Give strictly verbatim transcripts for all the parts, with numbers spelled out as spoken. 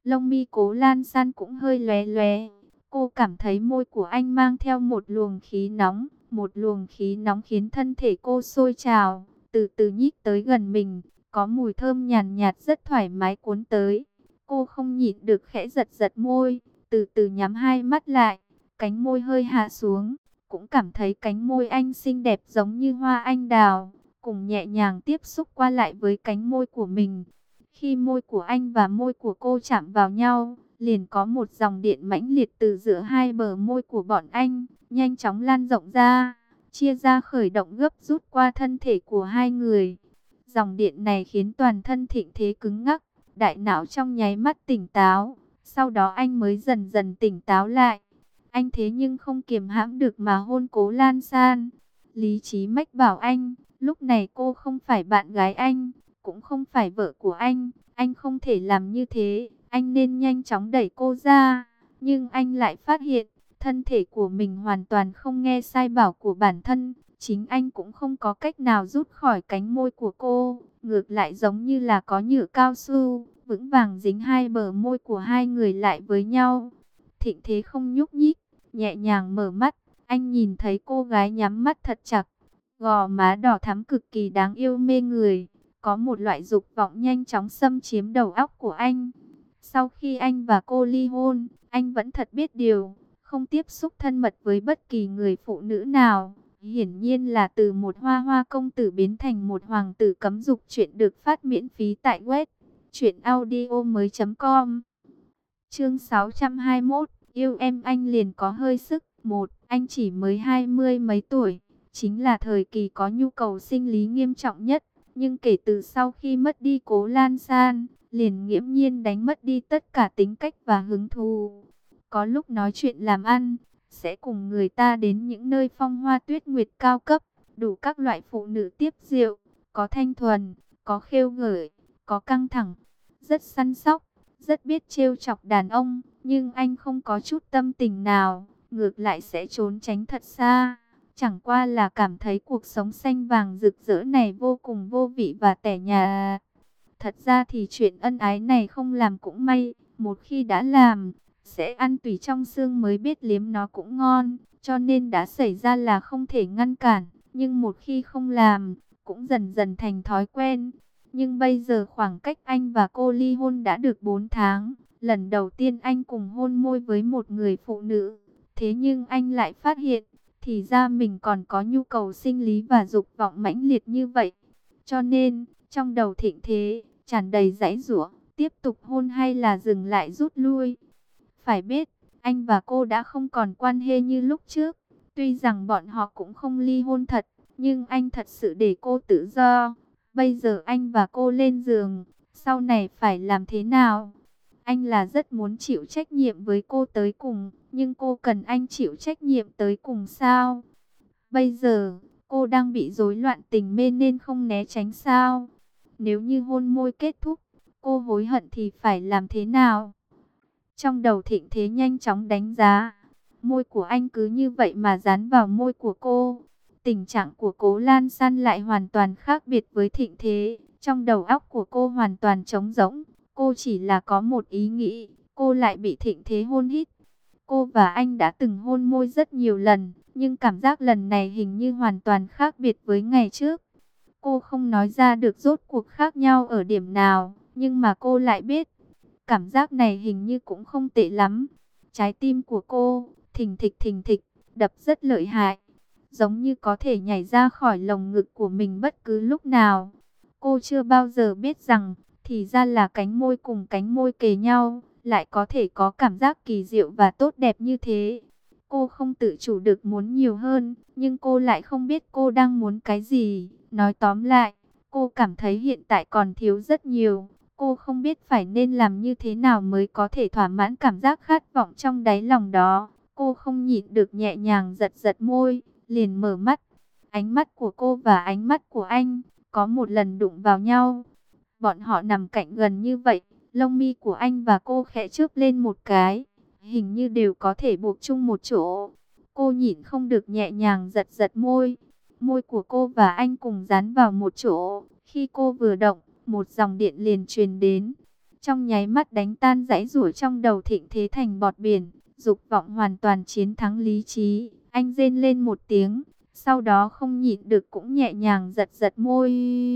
Lông mi Cố Lan San cũng hơi lóe lóe. Cô cảm thấy môi của anh mang theo một luồng khí nóng, một luồng khí nóng khiến thân thể cô sôi trào, từ từ nhích tới gần mình, có mùi thơm nhàn nhạt, rất thoải mái cuốn tới. Cô không nhịn được khẽ giật giật môi, từ từ nhắm hai mắt lại, cánh môi hơi hạ xuống, cũng cảm thấy cánh môi anh xinh đẹp giống như hoa anh đào, cùng nhẹ nhàng tiếp xúc qua lại với cánh môi của mình. Khi môi của anh và môi của cô chạm vào nhau, liền có một dòng điện mãnh liệt từ giữa hai bờ môi của bọn anh, nhanh chóng lan rộng ra, chia ra khởi động gấp rút qua thân thể của hai người. Dòng điện này khiến toàn thân Thịnh Thế cứng ngắc, đại não trong nháy mắt tỉnh táo, sau đó anh mới dần dần tỉnh táo lại. Anh thế nhưng không kiềm hãm được mà hôn Cố Lan San. Lý trí mách bảo anh, lúc này cô không phải bạn gái anh, cũng không phải vợ của anh, anh không thể làm như thế, anh nên nhanh chóng đẩy cô ra. Nhưng anh lại phát hiện, thân thể của mình hoàn toàn không nghe sai bảo của bản thân, chính anh cũng không có cách nào rút khỏi cánh môi của cô, ngược lại giống như là có nhựa cao su, vững vàng dính hai bờ môi của hai người lại với nhau. Thịnh Thế không nhúc nhích, nhẹ nhàng mở mắt, anh nhìn thấy cô gái nhắm mắt thật chặt, gò má đỏ thắm cực kỳ đáng yêu mê người. Có một loại dục vọng nhanh chóng xâm chiếm đầu óc của anh. Sau khi anh và cô ly hôn, anh vẫn thật biết điều, không tiếp xúc thân mật với bất kỳ người phụ nữ nào. Hiển nhiên là từ một hoa hoa công tử biến thành một hoàng tử cấm dục. Chuyện được phát miễn phí tại web truyệnaudiomoi chấm com. Chương sáu trăm hai mươi mốt, yêu em anh liền có hơi sức. Một, anh chỉ mới hai mươi mấy tuổi, chính là thời kỳ có nhu cầu sinh lý nghiêm trọng nhất. Nhưng kể từ sau khi mất đi Cố Lan San, liền nghiễm nhiên đánh mất đi tất cả tính cách và hứng thú. Có lúc nói chuyện làm ăn, sẽ cùng người ta đến những nơi phong hoa tuyết nguyệt cao cấp, đủ các loại phụ nữ tiếp rượu, có thanh thuần, có khêu gợi, có căng thẳng, rất săn sóc, rất biết trêu chọc đàn ông, nhưng anh không có chút tâm tình nào, ngược lại sẽ trốn tránh thật xa. Chẳng qua là cảm thấy cuộc sống xanh vàng rực rỡ này vô cùng vô vị và tẻ nhà. Thật ra thì chuyện ân ái này không làm cũng may, một khi đã làm, sẽ ăn tùy trong xương mới biết liếm nó cũng ngon, cho nên đã xảy ra là không thể ngăn cản, nhưng một khi không làm, cũng dần dần thành thói quen. Nhưng bây giờ khoảng cách anh và cô ly hôn đã được bốn tháng, lần đầu tiên anh cùng hôn môi với một người phụ nữ, thế nhưng anh lại phát hiện, thì ra mình còn có nhu cầu sinh lý và dục vọng mãnh liệt như vậy. Cho nên, trong đầu Thịnh Thế, tràn đầy giãy giụa, tiếp tục hôn hay là dừng lại rút lui. Phải biết, anh và cô đã không còn quan hệ như lúc trước. Tuy rằng bọn họ cũng không ly hôn thật, nhưng anh thật sự để cô tự do. Bây giờ anh và cô lên giường, sau này phải làm thế nào? Anh là rất muốn chịu trách nhiệm với cô tới cùng, nhưng cô cần anh chịu trách nhiệm tới cùng sao? Bây giờ, cô đang bị rối loạn tình mê nên không né tránh sao? Nếu như hôn môi kết thúc, cô hối hận thì phải làm thế nào? Trong đầu Thịnh Thế nhanh chóng đánh giá, môi của anh cứ như vậy mà dán vào môi của cô. Tình trạng của Cố Lan San lại hoàn toàn khác biệt với Thịnh Thế. Trong đầu óc của cô hoàn toàn trống rỗng. Cô chỉ là có một ý nghĩ, cô lại bị Thịnh Thế hôn hít. Cô và anh đã từng hôn môi rất nhiều lần, nhưng cảm giác lần này hình như hoàn toàn khác biệt với ngày trước. Cô không nói ra được rốt cuộc khác nhau ở điểm nào, nhưng mà cô lại biết, cảm giác này hình như cũng không tệ lắm. Trái tim của cô, thình thịch thình thịch, đập rất lợi hại, giống như có thể nhảy ra khỏi lồng ngực của mình bất cứ lúc nào. Cô chưa bao giờ biết rằng, thì ra là cánh môi cùng cánh môi kề nhau, lại có thể có cảm giác kỳ diệu và tốt đẹp như thế. Cô không tự chủ được muốn nhiều hơn, nhưng cô lại không biết cô đang muốn cái gì. Nói tóm lại, cô cảm thấy hiện tại còn thiếu rất nhiều. Cô không biết phải nên làm như thế nào mới có thể thỏa mãn cảm giác khát vọng trong đáy lòng đó. Cô không nhịn được nhẹ nhàng giật giật môi, liền mở mắt. Ánh mắt của cô và ánh mắt của anh có một lần đụng vào nhau. Bọn họ nằm cạnh gần như vậy, lông mi của anh và cô khẽ chớp lên một cái, hình như đều có thể buộc chung một chỗ. Cô nhịn không được nhẹ nhàng giật giật môi. Môi của cô và anh cùng dán vào một chỗ. Khi cô vừa động, một dòng điện liền truyền đến. trong nháy mắt đánh tan dãy rủa trong đầu Thịnh Thế thành bọt biển, dục vọng hoàn toàn chiến thắng lý trí. Anh rên lên một tiếng, sau đó không nhịn được cũng nhẹ nhàng giật giật môi.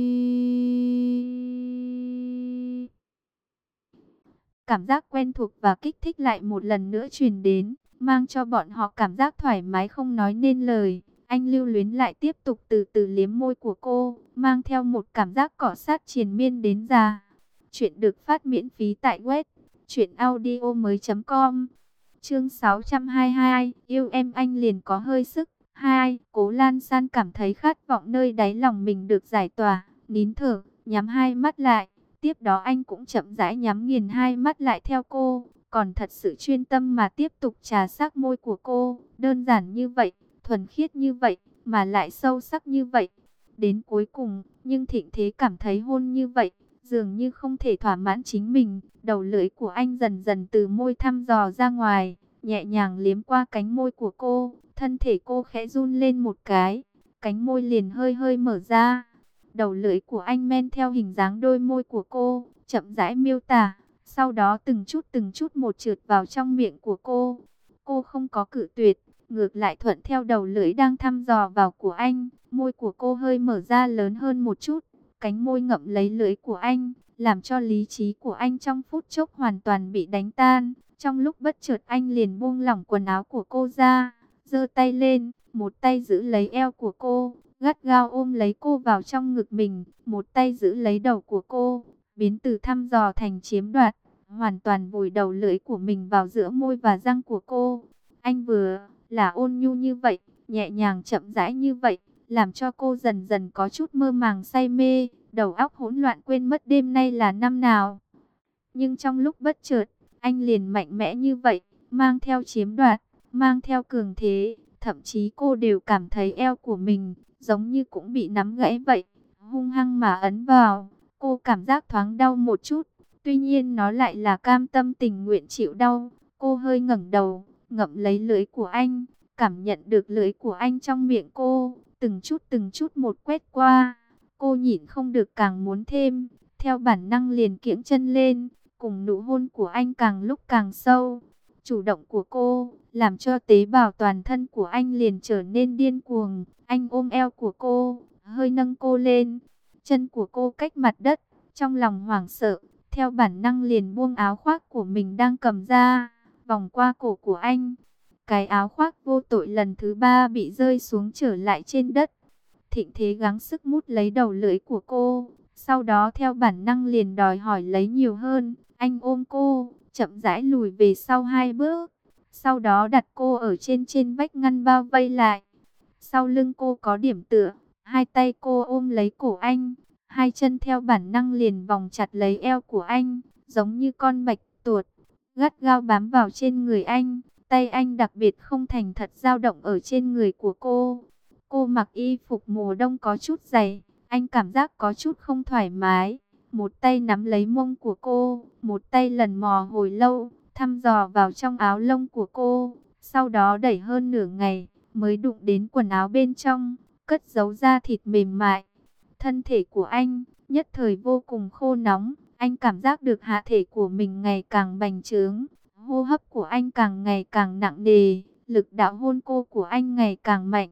Cảm giác quen thuộc và kích thích lại một lần nữa truyền đến, mang cho bọn họ cảm giác thoải mái không nói nên lời. Anh lưu luyến lại tiếp tục từ từ liếm môi của cô, mang theo một cảm giác cọ sát triền miên đến già. Chuyện được phát miễn phí tại web truyện audio mới chấm com. Chương sáu trăm hai mươi hai, yêu em anh liền có hơi sức. Hai, Cố Lan San cảm thấy khát vọng nơi đáy lòng mình được giải tỏa, nín thở, nhắm hai mắt lại. Tiếp đó anh cũng chậm rãi nhắm nghiền hai mắt lại theo cô, còn thật sự chuyên tâm mà tiếp tục trà sát môi của cô. Đơn giản như vậy, thuần khiết như vậy, mà lại sâu sắc như vậy. Đến cuối cùng, nhưng Thịnh Thế cảm thấy hôn như vậy dường như không thể thỏa mãn chính mình. Đầu lưỡi của anh dần dần từ môi thăm dò ra ngoài, nhẹ nhàng liếm qua cánh môi của cô. Thân thể cô khẽ run lên một cái, cánh môi liền hơi hơi mở ra. Đầu lưỡi của anh men theo hình dáng đôi môi của cô, chậm rãi miêu tả, sau đó từng chút từng chút một trượt vào trong miệng của cô. Cô không có cự tuyệt, ngược lại thuận theo đầu lưỡi đang thăm dò vào của anh. Môi của cô hơi mở ra lớn hơn một chút, cánh môi ngậm lấy lưỡi của anh, làm cho lý trí của anh trong phút chốc hoàn toàn bị đánh tan. Trong lúc bất chợt anh liền buông lỏng quần áo của cô ra, giơ tay lên, một tay giữ lấy eo của cô, gắt gao ôm lấy cô vào trong ngực mình, một tay giữ lấy đầu của cô, biến từ thăm dò thành chiếm đoạt, hoàn toàn vùi đầu lưỡi của mình vào giữa môi và răng của cô. Anh vừa là ôn nhu như vậy, nhẹ nhàng chậm rãi như vậy, làm cho cô dần dần có chút mơ màng say mê, đầu óc hỗn loạn quên mất đêm nay là năm nào. Nhưng trong lúc bất chợt, anh liền mạnh mẽ như vậy, mang theo chiếm đoạt, mang theo cường thế, thậm chí cô đều cảm thấy eo của mình giống như cũng bị nắm gãy vậy, hung hăng mà ấn vào. Cô cảm giác thoáng đau một chút, tuy nhiên nó lại là cam tâm tình nguyện chịu đau. Cô hơi ngẩng đầu, ngậm lấy lưỡi của anh, cảm nhận được lưỡi của anh trong miệng cô, từng chút từng chút một quét qua. Cô nhịn không được càng muốn thêm, theo bản năng liền kiễng chân lên, cùng nụ hôn của anh càng lúc càng sâu. Chủ động của cô làm cho tế bào toàn thân của anh liền trở nên điên cuồng. Anh ôm eo của cô, hơi nâng cô lên, chân của cô cách mặt đất, trong lòng hoảng sợ, theo bản năng liền buông áo khoác của mình đang cầm ra, vòng qua cổ của anh. Cái áo khoác vô tội lần thứ ba bị rơi xuống trở lại trên đất. Thịnh Thế gắng sức mút lấy đầu lưỡi của cô, sau đó theo bản năng liền đòi hỏi lấy nhiều hơn. Anh ôm cô, chậm rãi lùi về sau hai bước, sau đó đặt cô ở trên trên vách ngăn bao vây lại. Sau lưng cô có điểm tựa, hai tay cô ôm lấy cổ anh, hai chân theo bản năng liền vòng chặt lấy eo của anh, giống như con bạch tuộc, gắt gao bám vào trên người anh. Tay anh đặc biệt không thành thật dao động ở trên người của cô. Cô mặc y phục mùa đông có chút dày, anh cảm giác có chút không thoải mái. Một tay nắm lấy mông của cô, một tay lần mò hồi lâu, thăm dò vào trong áo lông của cô. Sau đó đẩy hơn nửa ngày, mới đụng đến quần áo bên trong, cất giấu da thịt mềm mại. Thân thể của anh, nhất thời vô cùng khô nóng, anh cảm giác được hạ thể của mình ngày càng bành trướng. Hô hấp của anh càng ngày càng nặng nề, lực đạo hôn cô của anh ngày càng mạnh.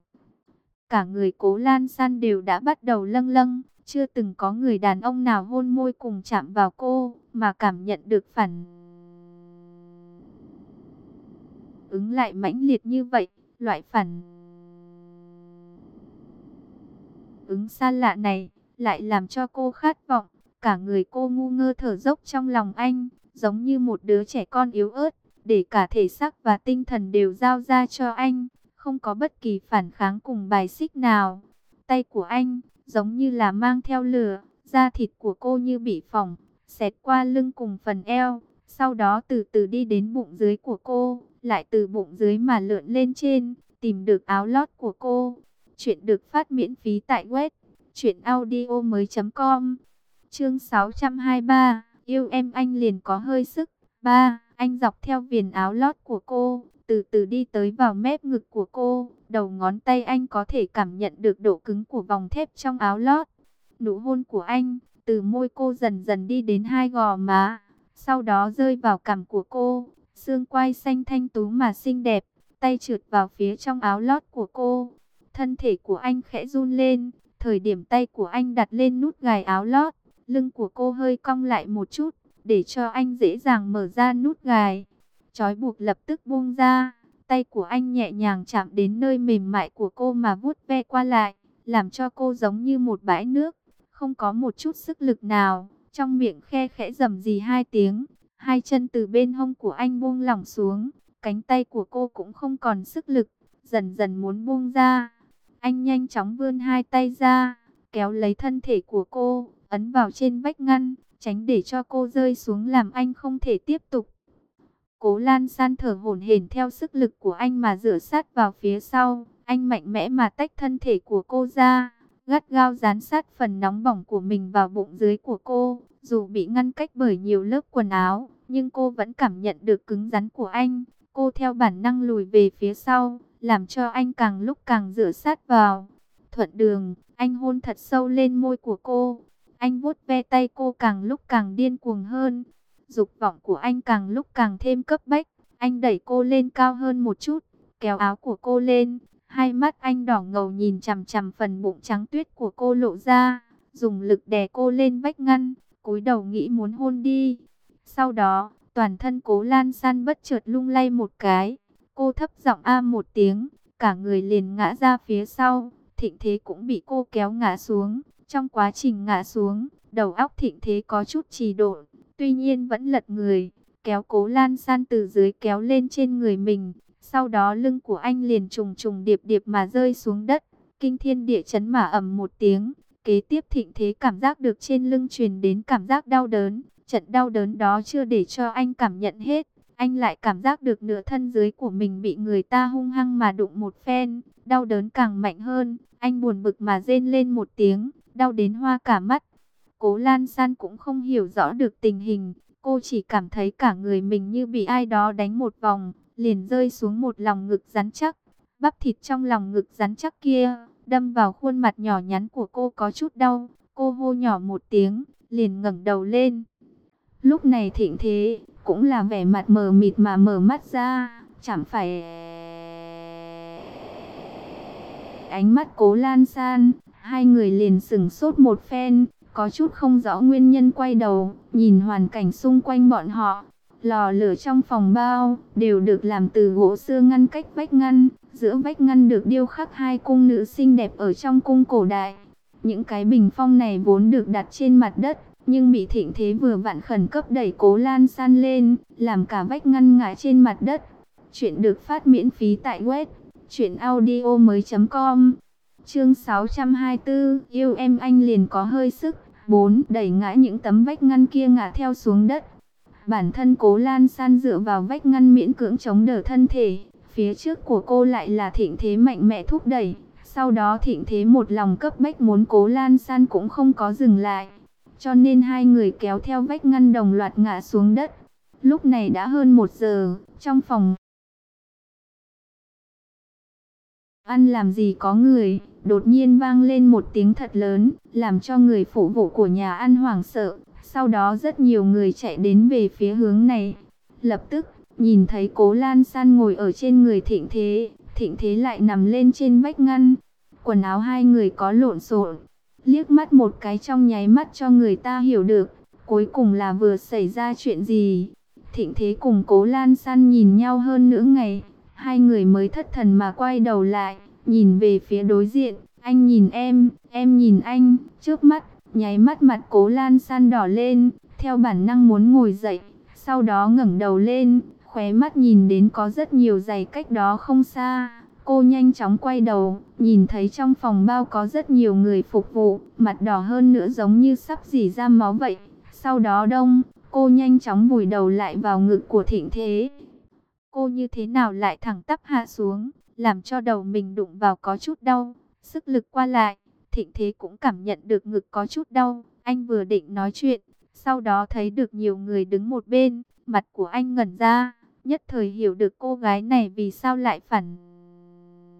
Cả người Cố Lan San đều đã bắt đầu lâng lâng, chưa từng có người đàn ông nào hôn môi cùng chạm vào cô, mà cảm nhận được phản ứng lại mãnh liệt như vậy. Loại phản ứng xa lạ này, lại làm cho cô khát vọng. Cả người cô ngu ngơ thở dốc trong lòng anh, giống như một đứa trẻ con yếu ớt, để cả thể xác và tinh thần đều giao ra cho anh, không có bất kỳ phản kháng cùng bài xích nào. Tay của anh, giống như là mang theo lửa, da thịt của cô như bị phỏng, xẹt qua lưng cùng phần eo, sau đó từ từ đi đến bụng dưới của cô, lại từ bụng dưới mà lượn lên trên, tìm được áo lót của cô. Chuyện được phát miễn phí tại web truyện audio mới chấm com. Chương sáu trăm hai mươi ba, yêu em anh liền có hơi sức. Ba, anh dọc theo viền áo lót của cô, từ từ đi tới vào mép ngực của cô. Đầu ngón tay anh có thể cảm nhận được độ cứng của vòng thép trong áo lót. Nụ hôn của anh, từ môi cô dần dần đi đến hai gò má. sau đó rơi vào cằm của cô. Xương quai xanh thanh tú mà xinh đẹp, tay trượt vào phía trong áo lót của cô. Thân thể của anh khẽ run lên, thời điểm tay của anh đặt lên nút gài áo lót, lưng của cô hơi cong lại một chút, để cho anh dễ dàng mở ra nút gài. Trói buộc lập tức buông ra, tay của anh nhẹ nhàng chạm đến nơi mềm mại của cô mà vuốt ve qua lại, làm cho cô giống như một bãi nước, không có một chút sức lực nào, trong miệng khe khẽ rầm rì hai tiếng. Hai chân từ bên hông của anh buông lỏng xuống, cánh tay của cô cũng không còn sức lực, dần dần muốn buông ra. Anh nhanh chóng vươn hai tay ra, kéo lấy thân thể của cô, ấn vào trên vách ngăn, tránh để cho cô rơi xuống làm anh không thể tiếp tục. Cố Lan San thở hổn hển theo sức lực của anh mà dựa sát vào phía sau, anh mạnh mẽ mà tách thân thể của cô ra, gắt gao dán sát phần nóng bỏng của mình vào bụng dưới của cô. Dù bị ngăn cách bởi nhiều lớp quần áo, nhưng cô vẫn cảm nhận được cứng rắn của anh. Cô theo bản năng lùi về phía sau, làm cho anh càng lúc càng dựa sát vào. Thuận đường, anh hôn thật sâu lên môi của cô. Anh vuốt ve tay cô càng lúc càng điên cuồng hơn. Dục vọng của anh càng lúc càng thêm cấp bách. Anh đẩy cô lên cao hơn một chút, kéo áo của cô lên. Hai mắt anh đỏ ngầu nhìn chằm chằm phần bụng trắng tuyết của cô lộ ra, dùng lực đè cô lên vách ngăn, cúi đầu nghĩ muốn hôn đi. Sau đó, toàn thân Cố Lan San bất chợt lung lay một cái, cô thấp giọng a một tiếng, cả người liền ngã ra phía sau. Thịnh Thế cũng bị cô kéo ngã xuống. Trong quá trình ngã xuống, đầu óc Thịnh Thế có chút trì độn, tuy nhiên vẫn lật người, kéo Cố Lan San từ dưới kéo lên trên người mình. Sau đó lưng của anh liền trùng trùng điệp điệp mà rơi xuống đất, kinh thiên địa chấn mà ầm một tiếng. Kế tiếp Thịnh Thế cảm giác được trên lưng truyền đến cảm giác đau đớn. Trận đau đớn đó chưa để cho anh cảm nhận hết, anh lại cảm giác được nửa thân dưới của mình bị người ta hung hăng mà đụng một phen. Đau đớn càng mạnh hơn, anh buồn bực mà rên lên một tiếng, đau đến hoa cả mắt. Cố Lan San cũng không hiểu rõ được tình hình, cô chỉ cảm thấy cả người mình như bị ai đó đánh một vòng, liền rơi xuống một lòng ngực rắn chắc. Bắp thịt trong lòng ngực rắn chắc kia đâm vào khuôn mặt nhỏ nhắn của cô có chút đau. Cô hô nhỏ một tiếng, liền ngẩng đầu lên. Lúc này Thịnh Thế cũng là vẻ mặt mờ mịt mà mở mắt ra, chẳng phải ánh mắt Cố Lan San. Hai người liền sững sốt một phen, có chút không rõ nguyên nhân, quay đầu nhìn hoàn cảnh xung quanh bọn họ. Lò lửa trong phòng bao đều được làm từ gỗ xưa ngăn cách vách ngăn, giữa vách ngăn được điêu khắc hai cung nữ xinh đẹp ở trong cung cổ đại. Những cái bình phong này vốn được đặt trên mặt đất, nhưng bị Thịnh Thế vừa vặn khẩn cấp đẩy Cố Lan San lên, làm cả vách ngăn ngã trên mặt đất. Chuyện được phát miễn phí tại web truyện audio mới chấm com. Chương sáu trăm hai mươi tư, yêu em anh liền có hơi sức. bốn. Đẩy ngã những tấm vách ngăn kia ngã theo xuống đất. Bản thân Cố Lan San dựa vào vách ngăn miễn cưỡng chống đỡ thân thể, phía trước của cô lại là Thịnh Thế mạnh mẽ thúc đẩy. Sau đó Thịnh Thế một lòng cấp bách muốn Cố Lan San cũng không có dừng lại, cho nên hai người kéo theo vách ngăn đồng loạt ngã xuống đất. Lúc này đã hơn một giờ, trong phòng ăn làm gì có người, đột nhiên vang lên một tiếng thật lớn, làm cho người phụ vụ của nhà ăn hoảng sợ. Sau đó rất nhiều người chạy đến về phía hướng này. Lập tức, nhìn thấy Cố Lan San ngồi ở trên người Thịnh Thế, Thịnh Thế lại nằm lên trên vách ngăn. Quần áo hai người có lộn xộn, liếc mắt một cái trong nháy mắt cho người ta hiểu được, cuối cùng là vừa xảy ra chuyện gì. Thịnh Thế cùng Cố Lan San nhìn nhau hơn nửa ngày, hai người mới thất thần mà quay đầu lại, nhìn về phía đối diện. Anh nhìn em, em nhìn anh, trước mắt, nháy mắt mặt Cố Lan San đỏ lên, theo bản năng muốn ngồi dậy, sau đó ngẩng đầu lên, khóe mắt nhìn đến có rất nhiều giày cách đó không xa. Cô nhanh chóng quay đầu, nhìn thấy trong phòng bao có rất nhiều người phục vụ, mặt đỏ hơn nữa giống như sắp rỉ ra máu vậy. Sau đó đông, cô nhanh chóng vùi đầu lại vào ngực của Thịnh Thế. Cô như thế nào lại thẳng tắp hạ xuống, làm cho đầu mình đụng vào có chút đau, sức lực qua lại. Thịnh Thế cũng cảm nhận được ngực có chút đau, anh vừa định nói chuyện, sau đó thấy được nhiều người đứng một bên, mặt của anh ngẩn ra, nhất thời hiểu được cô gái này vì sao lại phản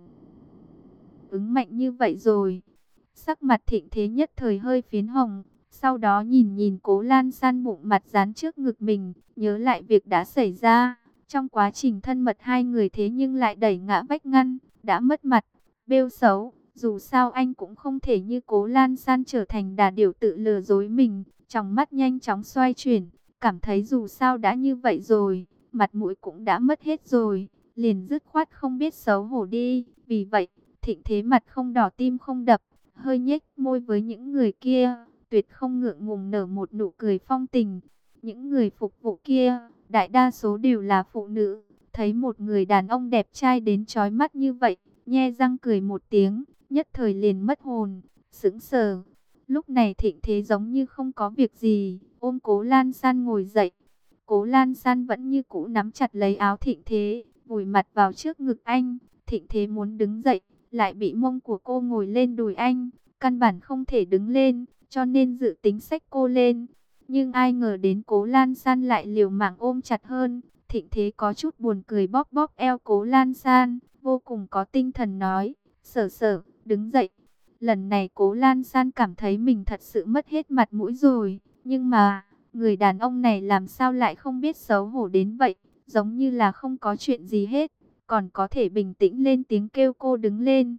ứng mạnh như vậy rồi. Sắc mặt Thịnh Thế nhất thời hơi phiến hồng, Sau đó nhìn nhìn Cố Lan San, bụng mặt dán trước ngực mình, nhớ lại việc đã xảy ra. Trong quá trình thân mật hai người thế nhưng lại đẩy ngã vách ngăn, đã mất mặt, bêu xấu. Dù sao anh cũng không thể như Cố Lan San trở thành đà điểu tự lừa dối mình. Trong mắt nhanh chóng xoay chuyển, cảm thấy dù sao đã như vậy rồi, mặt mũi cũng đã mất hết rồi, liền dứt khoát không biết xấu hổ đi. Vì vậy, Thịnh Thế mặt không đỏ tim không đập, hơi nhếch môi với những người kia, tuyệt không ngượng ngùng nở một nụ cười phong tình. Những người phục vụ kia, đại đa số đều là phụ nữ, thấy một người đàn ông đẹp trai đến chói mắt như vậy, nhe răng cười một tiếng, nhất thời liền mất hồn, sững sờ. Lúc này Thịnh Thế giống như không có việc gì, ôm Cố Lan San ngồi dậy. Cố Lan San vẫn như cũ nắm chặt lấy áo Thịnh Thế, vùi mặt vào trước ngực anh. Thịnh Thế muốn đứng dậy, lại bị mông của cô ngồi lên đùi anh, căn bản không thể đứng lên, cho nên dự tính xách cô lên. Nhưng ai ngờ đến Cố Lan San lại liều mạng ôm chặt hơn. Thịnh Thế có chút buồn cười bóp bóp eo Cố Lan San, vô cùng có tinh thần nói, Sở Sở, đứng dậy. Lần này Cố Lan San cảm thấy mình thật sự mất hết mặt mũi rồi, nhưng mà người đàn ông này làm sao lại không biết xấu hổ đến vậy, giống như là không có chuyện gì hết, còn có thể bình tĩnh lên tiếng kêu cô đứng lên.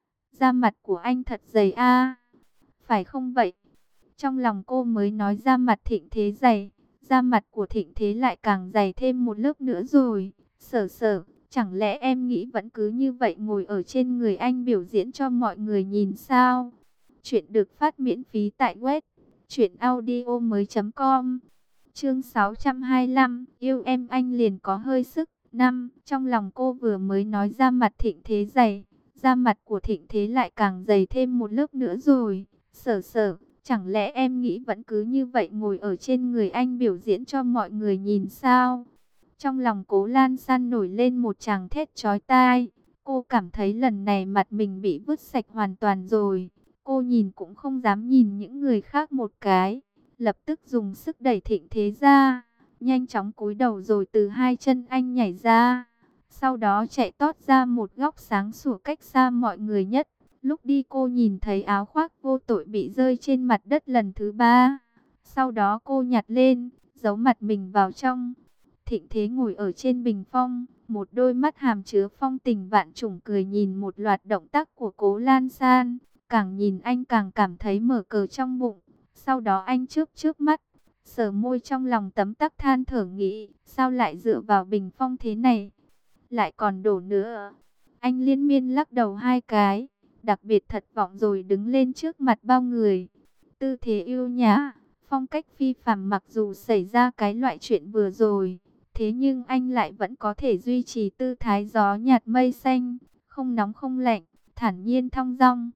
Da mặt của anh thật dày a, phải không vậy? Trong lòng cô mới nói da mặt Thịnh Thế dày, da mặt của Thịnh Thế lại càng dày thêm một lớp nữa rồi. Sở Sở, chẳng lẽ em nghĩ vẫn cứ như vậy ngồi ở trên người anh biểu diễn cho mọi người nhìn sao? Chuyện được phát miễn phí tại web truyện audio mới.com. Chương sáu trăm hai mươi lăm, yêu em anh liền có hơi sức. Năm, trong lòng cô vừa mới nói da mặt Thịnh Thế dày, da mặt của Thịnh Thế lại càng dày thêm một lớp nữa rồi. Sở Sở, chẳng lẽ em nghĩ vẫn cứ như vậy ngồi ở trên người anh biểu diễn cho mọi người nhìn sao? Trong lòng Cố Lan San nổi lên một tràng thét chói tai. Cô cảm thấy lần này mặt mình bị vứt sạch hoàn toàn rồi. Cô nhìn cũng không dám nhìn những người khác một cái. Lập tức dùng sức đẩy Thịnh Thế ra, nhanh chóng cúi đầu rồi từ hai chân anh nhảy ra. Sau đó chạy tót ra một góc sáng sủa cách xa mọi người nhất. Lúc đi cô nhìn thấy áo khoác vô tội bị rơi trên mặt đất lần thứ ba. Sau đó cô nhặt lên, giấu mặt mình vào trong. Thịnh Thế ngồi ở trên bình phong, một đôi mắt hàm chứa phong tình vạn trùng cười nhìn một loạt động tác của Cố Lan San. Càng nhìn anh càng cảm thấy mở cờ trong bụng. Sau đó anh chớp chớp mắt, sờ môi trong lòng tấm tắc than thở nghĩ, sao lại dựa vào bình phong thế này? Lại còn đổ nữa. Anh liên miên lắc đầu hai cái, đặc biệt thất vọng rồi đứng lên trước mặt bao người. Tư thế yêu nhã, phong cách phi phàm, mặc dù xảy ra cái loại chuyện vừa rồi, thế nhưng anh lại vẫn có thể duy trì tư thái gió nhạt mây xanh, không nóng không lạnh, thản nhiên thong dong.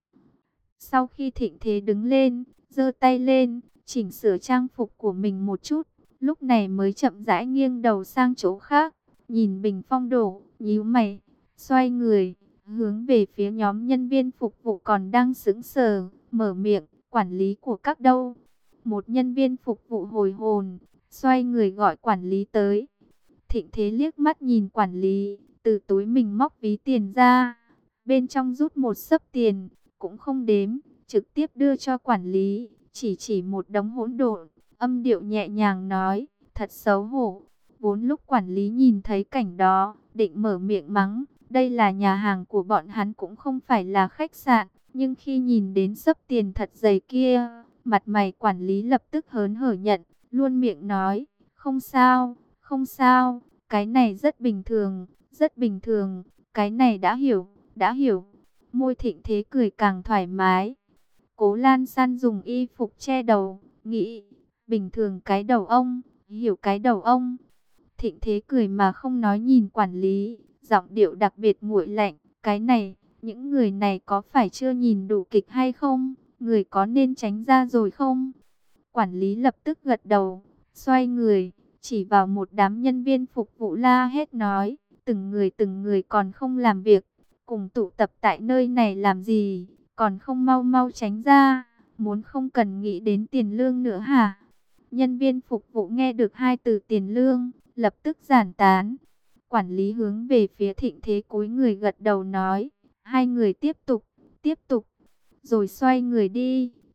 Sau khi Thịnh Thế đứng lên, giơ tay lên, chỉnh sửa trang phục của mình một chút, lúc này mới chậm rãi nghiêng đầu sang chỗ khác, nhìn bình phong đổ, nhíu mày, xoay người, hướng về phía nhóm nhân viên phục vụ còn đang sững sờ, mở miệng, quản lý của các đâu? Một nhân viên phục vụ hồi hồn, xoay người gọi quản lý tới. Thịnh Thế liếc mắt nhìn quản lý, từ túi mình móc ví tiền ra, bên trong rút một xấp tiền, cũng không đếm, trực tiếp đưa cho quản lý, chỉ chỉ một đống hỗn độn, âm điệu nhẹ nhàng nói, thật xấu hổ. Vốn lúc quản lý nhìn thấy cảnh đó, định mở miệng mắng, đây là nhà hàng của bọn hắn cũng không phải là khách sạn, nhưng khi nhìn đến xấp tiền thật dày kia, mặt mày quản lý lập tức hớn hở nhận, luôn miệng nói, không sao, không sao, cái này rất bình thường, rất bình thường, cái này đã hiểu, đã hiểu. Môi Thịnh Thế cười càng thoải mái. Cố Lan San dùng y phục che đầu, nghĩ, bình thường cái đầu ông, hiểu cái đầu ông. Thịnh Thế cười mà không nói nhìn quản lý, giọng điệu đặc biệt nguội lạnh, cái này, những người này có phải chưa nhìn đủ kịch hay không? Người có nên tránh ra rồi không? Quản lý lập tức gật đầu, xoay người, chỉ vào một đám nhân viên phục vụ la hét nói, từng người từng người còn không làm việc, cùng tụ tập tại nơi này làm gì, còn không mau mau tránh ra, muốn không cần nghĩ đến tiền lương nữa hả? Nhân viên phục vụ nghe được hai từ tiền lương, lập tức giản tán. Quản lý hướng về phía Thịnh Thế cúi người gật đầu nói, hai người tiếp tục, tiếp tục, rồi xoay người đi,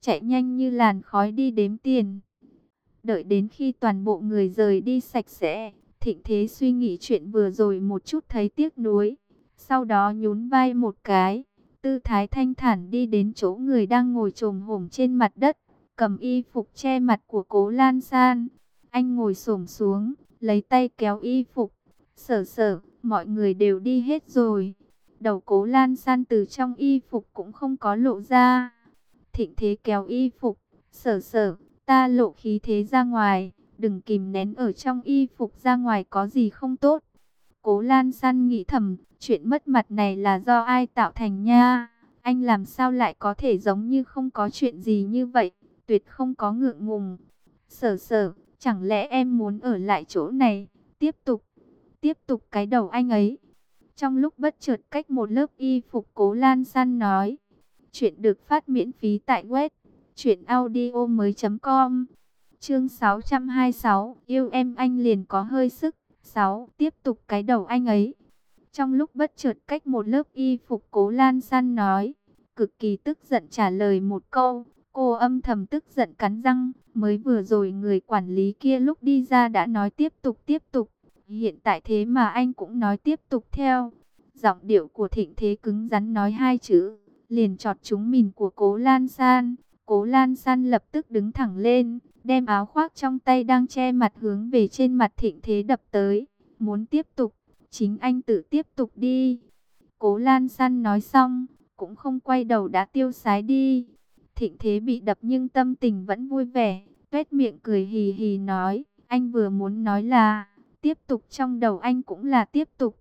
chạy nhanh như làn khói đi đếm tiền. Đợi đến khi toàn bộ người rời đi sạch sẽ, Thịnh Thế suy nghĩ chuyện vừa rồi một chút thấy tiếc nuối. Sau đó nhún vai một cái, tư thái thanh thản đi đến chỗ người đang ngồi chồm hổm trên mặt đất, cầm y phục che mặt của Cố Lan San. Anh ngồi xổm xuống, lấy tay kéo y phục. Sở sở, mọi người đều đi hết rồi. Đầu Cố Lan San từ trong y phục cũng không có lộ ra. Thịnh Thế kéo y phục. Sở sở, ta lộ khí thế ra ngoài, đừng kìm nén ở trong y phục, ra ngoài có gì không tốt. Cố Lan San nghĩ thầm, chuyện mất mặt này là do ai tạo thành nha? Anh làm sao lại có thể giống như không có chuyện gì như vậy, tuyệt không có ngượng ngùng. Sở sở, chẳng lẽ em muốn ở lại chỗ này, tiếp tục, tiếp tục cái đầu anh ấy. Trong lúc bất chợt cách một lớp y phục, Cố Lan San nói. Chuyện được phát miễn phí tại web truyện audio mới chấm com. Chương sáu trăm hai mươi sáu, yêu em anh liền có hơi sức. sáu. Tiếp tục cái đầu anh ấy. Trong lúc bất chợt cách một lớp y phục, Cố Lan San nói. Cực kỳ tức giận trả lời một câu. Cô âm thầm tức giận cắn răng. Mới vừa rồi người quản lý kia lúc đi ra đã nói tiếp tục tiếp tục. Hiện tại thế mà anh cũng nói tiếp tục theo. Giọng điệu của Thịnh Thế cứng rắn nói hai chữ, liền chọt trúng mìn của Cố Lan San. Cố Lan San lập tức đứng thẳng lên, đem áo khoác trong tay đang che mặt hướng về trên mặt Thịnh Thế đập tới. Muốn tiếp tục, chính anh tự tiếp tục đi. Cố Lan San nói xong, cũng không quay đầu đã tiêu sái đi. Thịnh Thế bị đập nhưng tâm tình vẫn vui vẻ, tuét miệng cười hì hì nói, anh vừa muốn nói là, tiếp tục trong đầu anh cũng là tiếp tục.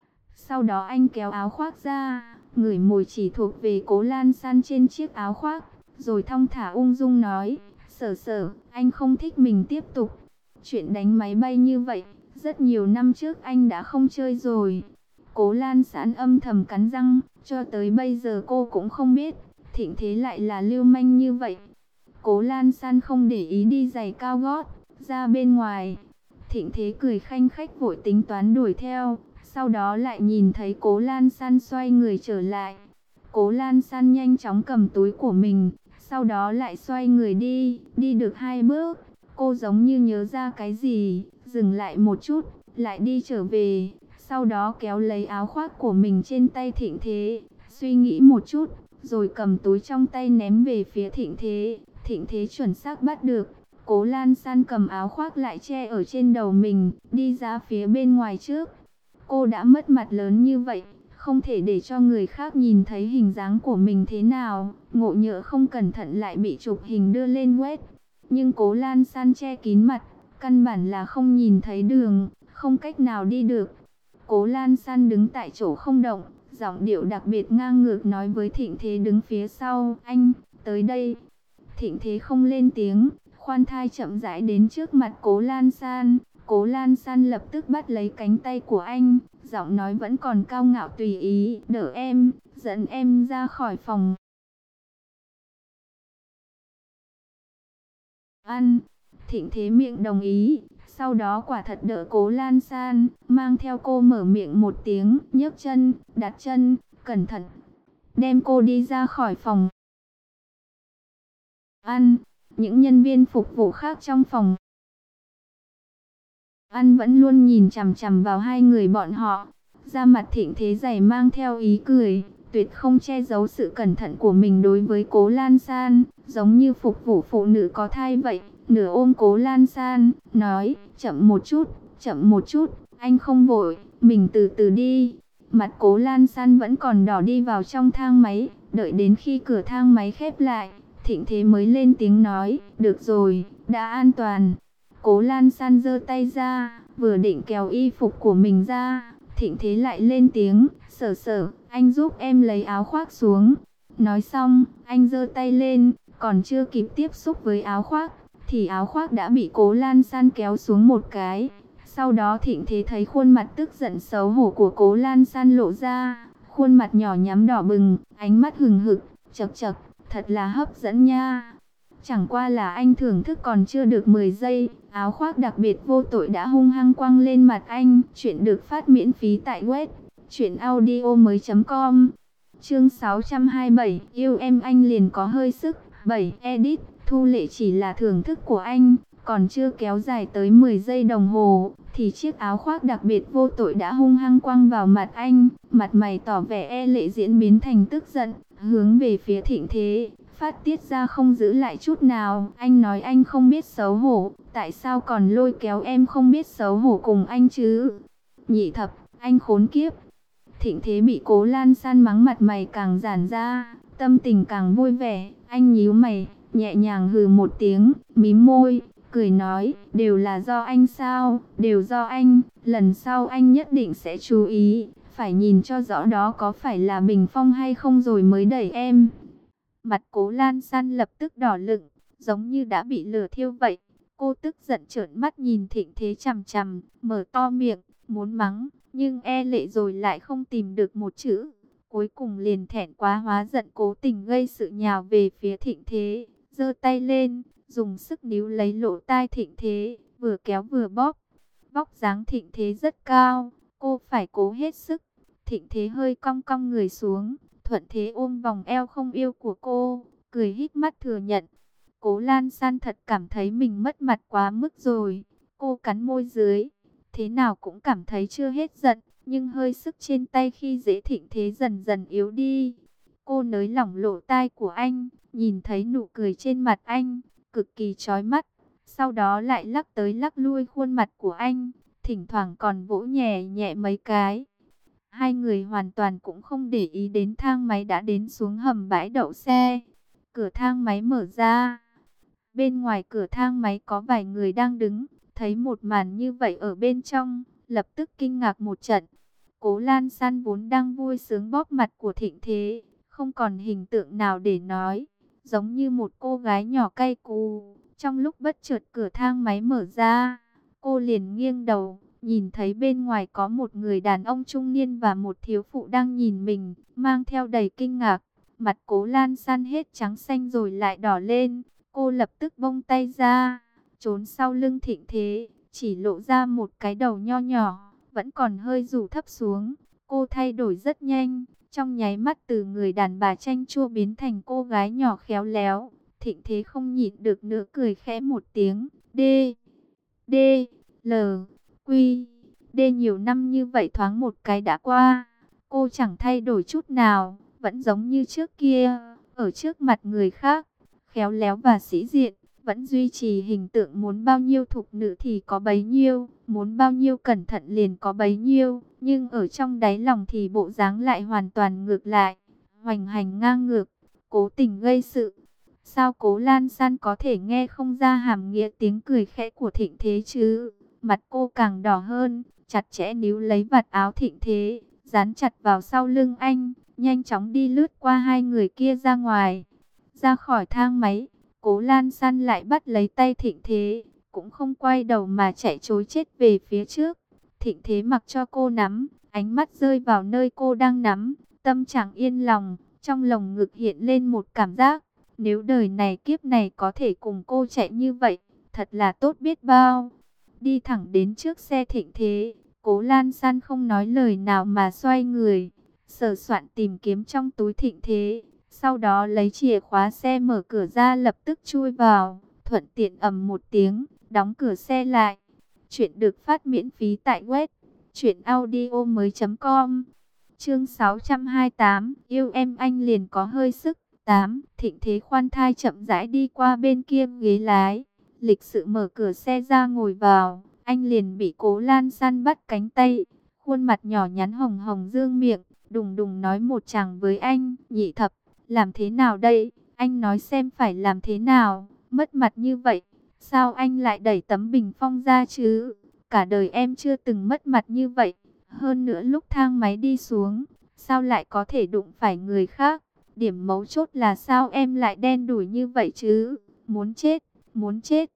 Sau đó anh kéo áo khoác ra, ngửi mùi chỉ thuộc về Cố Lan San trên chiếc áo khoác, rồi thong thả ung dung nói, sở sở, anh không thích mình tiếp tục. Chuyện đánh máy bay như vậy, rất nhiều năm trước anh đã không chơi rồi. Cố Lan San âm thầm cắn răng, cho tới bây giờ cô cũng không biết, Thịnh Thế lại là lưu manh như vậy. Cố Lan San không để ý đi giày cao gót, ra bên ngoài. Thịnh Thế cười khanh khách vội tính toán đuổi theo. Sau đó lại nhìn thấy Cố Lan San xoay người trở lại. Cố Lan San nhanh chóng cầm túi của mình, sau đó lại xoay người đi. Đi được hai bước, cô giống như nhớ ra cái gì, dừng lại một chút, lại đi trở về. Sau đó kéo lấy áo khoác của mình trên tay Thịnh Thế, suy nghĩ một chút, rồi cầm túi trong tay ném về phía Thịnh Thế. Thịnh Thế chuẩn xác bắt được. Cố Lan San cầm áo khoác lại che ở trên đầu mình, đi ra phía bên ngoài trước. Cô đã mất mặt lớn như vậy, không thể để cho người khác nhìn thấy hình dáng của mình thế nào. Ngộ nhỡ không cẩn thận lại bị chụp hình đưa lên web. Nhưng Cố Lan San che kín mặt, căn bản là không nhìn thấy đường, không cách nào đi được. Cố Lan San đứng tại chỗ không động, giọng điệu đặc biệt ngang ngược nói với Thịnh Thế đứng phía sau, anh, tới đây. Thịnh Thế không lên tiếng, khoan thai chậm rãi đến trước mặt Cố Lan San. Cố Lan San lập tức bắt lấy cánh tay của anh, giọng nói vẫn còn cao ngạo tùy ý, đỡ em, dẫn em ra khỏi phòng ăn. Thịnh Thế miệng đồng ý, sau đó quả thật đỡ Cố Lan San, mang theo cô mở miệng một tiếng, nhấc chân, đặt chân, cẩn thận, đem cô đi ra khỏi phòng ăn. Những nhân viên phục vụ khác trong phòng ăn vẫn luôn nhìn chằm chằm vào hai người bọn họ. Da mặt Thịnh Thế dày mang theo ý cười, tuyệt không che giấu sự cẩn thận của mình đối với Cố Lan San, giống như phục vụ phụ nữ có thai vậy. Nửa ôm Cố Lan San, nói, chậm một chút, chậm một chút, anh không vội, mình từ từ đi. Mặt Cố Lan San vẫn còn đỏ, đi vào trong thang máy, đợi đến khi cửa thang máy khép lại, Thịnh Thế mới lên tiếng nói, được rồi, đã an toàn. Cố Lan San giơ tay ra, vừa định kéo y phục của mình ra, Thịnh Thế lại lên tiếng, sở sở, anh giúp em lấy áo khoác xuống. Nói xong, anh giơ tay lên, còn chưa kịp tiếp xúc với áo khoác, thì áo khoác đã bị Cố Lan San kéo xuống một cái. Sau đó Thịnh Thế thấy khuôn mặt tức giận xấu hổ của Cố Lan San lộ ra, khuôn mặt nhỏ nhắm đỏ bừng, ánh mắt hừng hực, chậc chậc, thật là hấp dẫn nha. Chẳng qua là anh thưởng thức còn chưa được mười giây, áo khoác đặc biệt vô tội đã hung hăng quăng lên mặt anh. Chuyện được phát miễn phí tại web truyện audio mới chấm com. Chương sáu trăm hai mươi bảy, yêu em anh liền có hơi sức. bảy. Edit, Thu Lệ chỉ là thưởng thức của anh, còn chưa kéo dài tới mười giây đồng hồ, thì chiếc áo khoác đặc biệt vô tội đã hung hăng quăng vào mặt anh. Mặt mày tỏ vẻ e lệ diễn biến thành tức giận, hướng về phía Thịnh Thế, phát tiết ra không giữ lại chút nào. Anh nói anh không biết xấu hổ, tại sao còn lôi kéo em không biết xấu hổ cùng anh chứ? Nhị Thập, anh khốn kiếp. Thịnh Thế bị Cố Lan San mắng mặt mày càng giãn ra, tâm tình càng vui vẻ. Anh nhíu mày, nhẹ nhàng hừ một tiếng, mím môi, cười nói, đều là do anh sao, đều do anh, lần sau anh nhất định sẽ chú ý, phải nhìn cho rõ đó có phải là bình phong hay không rồi mới đẩy em. Mặt Cố Lan San lập tức đỏ lựng, giống như đã bị lửa thiêu vậy. Cô tức giận trợn mắt nhìn Thịnh Thế chằm chằm, mở to miệng, muốn mắng, nhưng e lệ rồi lại không tìm được một chữ. Cuối cùng liền thẹn quá hóa giận, cố tình gây sự nhào về phía Thịnh Thế, giơ tay lên, dùng sức níu lấy lỗ tai Thịnh Thế, vừa kéo vừa bóp. Vóc dáng Thịnh Thế rất cao, cô phải cố hết sức. Thịnh Thế hơi cong cong người xuống, thuận thế ôm vòng eo không yêu của cô, cười híp mắt thừa nhận. Cố Lan San thật cảm thấy mình mất mặt quá mức rồi. Cô cắn môi dưới, thế nào cũng cảm thấy chưa hết giận, nhưng hơi sức trên tay khi dễ Thịnh Thế dần dần yếu đi. Cô nới lỏng lỗ tai của anh, nhìn thấy nụ cười trên mặt anh, cực kỳ chói mắt. Sau đó lại lắc tới lắc lui khuôn mặt của anh, thỉnh thoảng còn vỗ nhẹ nhẹ mấy cái. Hai người hoàn toàn cũng không để ý đến thang máy đã đến xuống hầm bãi đậu xe. Cửa thang máy mở ra. Bên ngoài cửa thang máy có vài người đang đứng, thấy một màn như vậy ở bên trong, lập tức kinh ngạc một trận. Cố Lan San vốn đang vui sướng bóp mặt của Thịnh Thế, không còn hình tượng nào để nói, giống như một cô gái nhỏ cay cú. Trong lúc bất chợt cửa thang máy mở ra, cô liền nghiêng đầu, nhìn thấy bên ngoài có một người đàn ông trung niên và một thiếu phụ đang nhìn mình, mang theo đầy kinh ngạc. Mặt Cố Lan San hết trắng xanh rồi lại đỏ lên, cô lập tức buông tay ra, trốn sau lưng Thịnh Thế, chỉ lộ ra một cái đầu nho nhỏ, vẫn còn hơi rủ thấp xuống. Cô thay đổi rất nhanh, trong nháy mắt từ người đàn bà chanh chua biến thành cô gái nhỏ khéo léo. Thịnh Thế không nhịn được nữa cười khẽ một tiếng, D, D, L, Quy, D nhiều năm như vậy thoáng một cái đã qua. Cô chẳng thay đổi chút nào, vẫn giống như trước kia, ở trước mặt người khác, khéo léo và sĩ diện, vẫn duy trì hình tượng muốn bao nhiêu thục nữ thì có bấy nhiêu, muốn bao nhiêu cẩn thận liền có bấy nhiêu, nhưng ở trong đáy lòng thì bộ dáng lại hoàn toàn ngược lại, hoành hành ngang ngược, cố tình gây sự. Sao Cố Lan San có thể nghe không ra hàm nghĩa tiếng cười khẽ của Thịnh Thế chứ? Mặt cô càng đỏ hơn, chặt chẽ níu lấy vạt áo Thịnh Thế, dán chặt vào sau lưng anh, nhanh chóng đi lướt qua hai người kia ra ngoài. Ra khỏi thang máy, Cố Lan San lại bắt lấy tay Thịnh Thế, cũng không quay đầu mà chạy trối chết về phía trước. Thịnh Thế mặc cho cô nắm, ánh mắt rơi vào nơi cô đang nắm, tâm trạng yên lòng, trong lồng ngực hiện lên một cảm giác, nếu đời này kiếp này có thể cùng cô chạy như vậy, thật là tốt biết bao. Đi thẳng đến trước xe Thịnh Thế, Cố Lan San không nói lời nào mà xoay người, sờ soạn tìm kiếm trong túi Thịnh Thế. Sau đó lấy chìa khóa xe mở cửa ra, lập tức chui vào, thuận tiện ầm một tiếng, đóng cửa xe lại. Chuyện được phát miễn phí tại web truyện audio mới chấm com. Chương sáu trăm hai mươi tám, yêu em anh liền có hơi sức. tám. Thịnh Thế khoan thai chậm rãi đi qua bên kia ghế lái, lịch sự mở cửa xe ra ngồi vào. Anh liền bị Cố Lan San bắt cánh tay, khuôn mặt nhỏ nhắn hồng hồng dương miệng, đùng đùng nói một tràng với anh. Nhị Thập, làm thế nào đây? Anh nói xem phải làm thế nào? Mất mặt như vậy, sao anh lại đẩy tấm bình phong ra chứ? Cả đời em chưa từng mất mặt như vậy. Hơn nữa lúc thang máy đi xuống, sao lại có thể đụng phải người khác? Điểm mấu chốt là sao em lại đen đủi như vậy chứ? Muốn chết, muốn chết.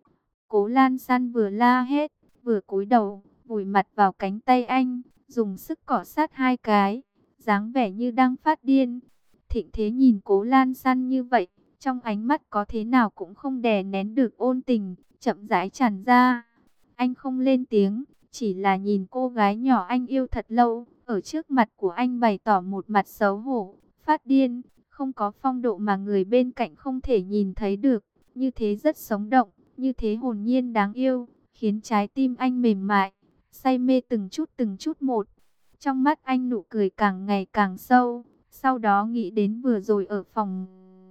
Cố Lan San vừa la hét, vừa cúi đầu, vùi mặt vào cánh tay anh, dùng sức cọ sát hai cái, dáng vẻ như đang phát điên. Thịnh Thế nhìn Cố Lan San như vậy, trong ánh mắt có thế nào cũng không đè nén được ôn tình, chậm rãi tràn ra. Anh không lên tiếng, chỉ là nhìn cô gái nhỏ anh yêu thật lâu, ở trước mặt của anh bày tỏ một mặt xấu hổ, phát điên, không có phong độ mà người bên cạnh không thể nhìn thấy được. Như thế rất sống động, như thế hồn nhiên đáng yêu, khiến trái tim anh mềm mại, say mê từng chút từng chút một. Trong mắt anh nụ cười càng ngày càng sâu, sau đó nghĩ đến vừa rồi ở phòng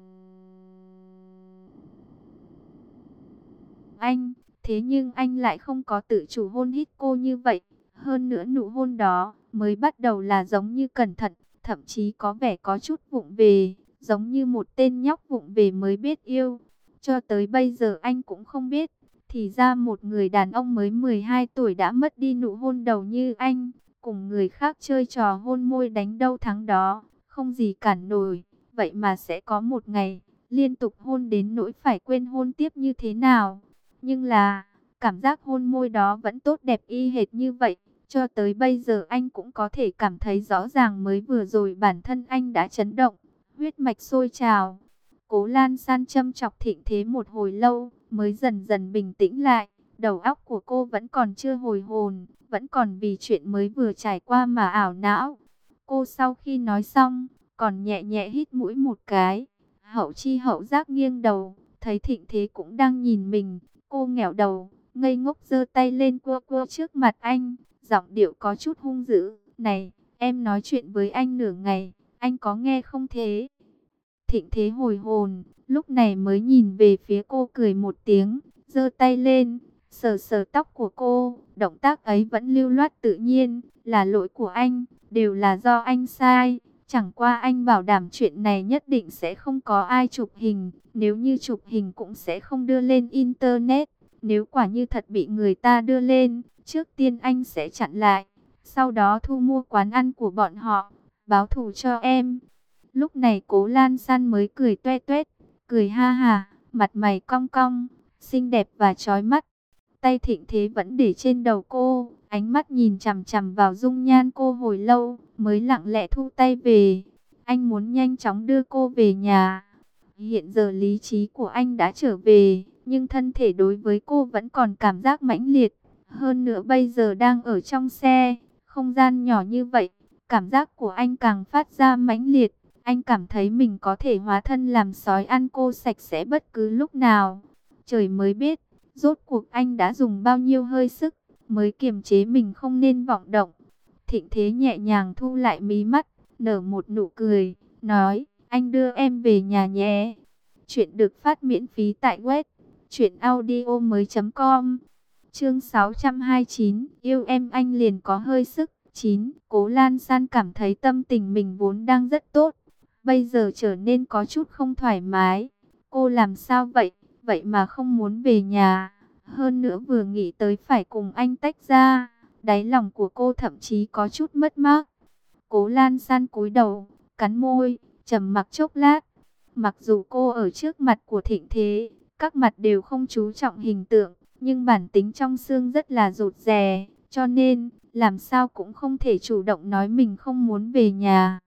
anh, thế nhưng anh lại không có tự chủ hôn hít cô như vậy. Hơn nữa nụ hôn đó mới bắt đầu là giống như cẩn thận, thậm chí có vẻ có chút vụng về, giống như một tên nhóc vụng về mới biết yêu. Cho tới bây giờ anh cũng không biết, thì ra một người đàn ông mới mười hai tuổi đã mất đi nụ hôn đầu như anh, cùng người khác chơi trò hôn môi đánh đâu thắng đó, không gì cản nổi. Vậy mà sẽ có một ngày liên tục hôn đến nỗi phải quên hôn tiếp như thế nào. Nhưng là, cảm giác hôn môi đó vẫn tốt đẹp y hệt như vậy. Cho tới bây giờ anh cũng có thể cảm thấy rõ ràng mới vừa rồi bản thân anh đã chấn động, huyết mạch sôi trào. Cố Lan San châm chọc Thịnh Thế một hồi lâu, mới dần dần bình tĩnh lại. Đầu óc của cô vẫn còn chưa hồi hồn, vẫn còn vì chuyện mới vừa trải qua mà ảo não. Cô sau khi nói xong, còn nhẹ nhẹ hít mũi một cái. Hậu chi hậu giác nghiêng đầu, thấy Thịnh Thế cũng đang nhìn mình. Cô nghẹo đầu, ngây ngốc giơ tay lên cua cua trước mặt anh, giọng điệu có chút hung dữ. Này, em nói chuyện với anh nửa ngày, anh có nghe không thế? Thịnh Thế hồi hồn, lúc này mới nhìn về phía cô cười một tiếng, giơ tay lên, sờ sờ tóc của cô. Động tác ấy vẫn lưu loát tự nhiên, là lỗi của anh, đều là do anh sai. Chẳng qua anh bảo đảm chuyện này nhất định sẽ không có ai chụp hình, nếu như chụp hình cũng sẽ không đưa lên Internet. Nếu quả như thật bị người ta đưa lên, trước tiên anh sẽ chặn lại, sau đó thu mua quán ăn của bọn họ, báo thù cho em. Lúc này Cố Lan San mới cười toe toét, cười ha ha, mặt mày cong cong, xinh đẹp và chói mắt. Tay Thịnh Thế vẫn để trên đầu cô, ánh mắt nhìn chằm chằm vào dung nhan cô hồi lâu, mới lặng lẽ thu tay về. Anh muốn nhanh chóng đưa cô về nhà. Hiện giờ lý trí của anh đã trở về, nhưng thân thể đối với cô vẫn còn cảm giác mãnh liệt. Hơn nữa bây giờ đang ở trong xe, không gian nhỏ như vậy, cảm giác của anh càng phát ra mãnh liệt. Anh cảm thấy mình có thể hóa thân làm sói ăn cô sạch sẽ bất cứ lúc nào. Trời mới biết, rốt cuộc anh đã dùng bao nhiêu hơi sức, mới kiềm chế mình không nên vọng động. Thịnh Thế nhẹ nhàng thu lại mí mắt, nở một nụ cười, nói, anh đưa em về nhà nhé. Chuyện được phát miễn phí tại web truyệnaudiomoi chấm com. Chương sáu trăm hai mươi chín, yêu em anh liền có hơi sức. chín. Cố Lan San cảm thấy tâm tình mình vốn đang rất tốt, bây giờ trở nên có chút không thoải mái. Cô làm sao vậy? Vậy mà không muốn về nhà. Hơn nữa vừa nghĩ tới phải cùng anh tách ra, đáy lòng của cô thậm chí có chút mất mát. Cố Lan San cúi đầu, cắn môi, trầm mặc chốc lát. Mặc dù cô ở trước mặt của Thịnh Thế, các mặt đều không chú trọng hình tượng, nhưng bản tính trong xương rất là rụt rè, cho nên làm sao cũng không thể chủ động nói mình không muốn về nhà.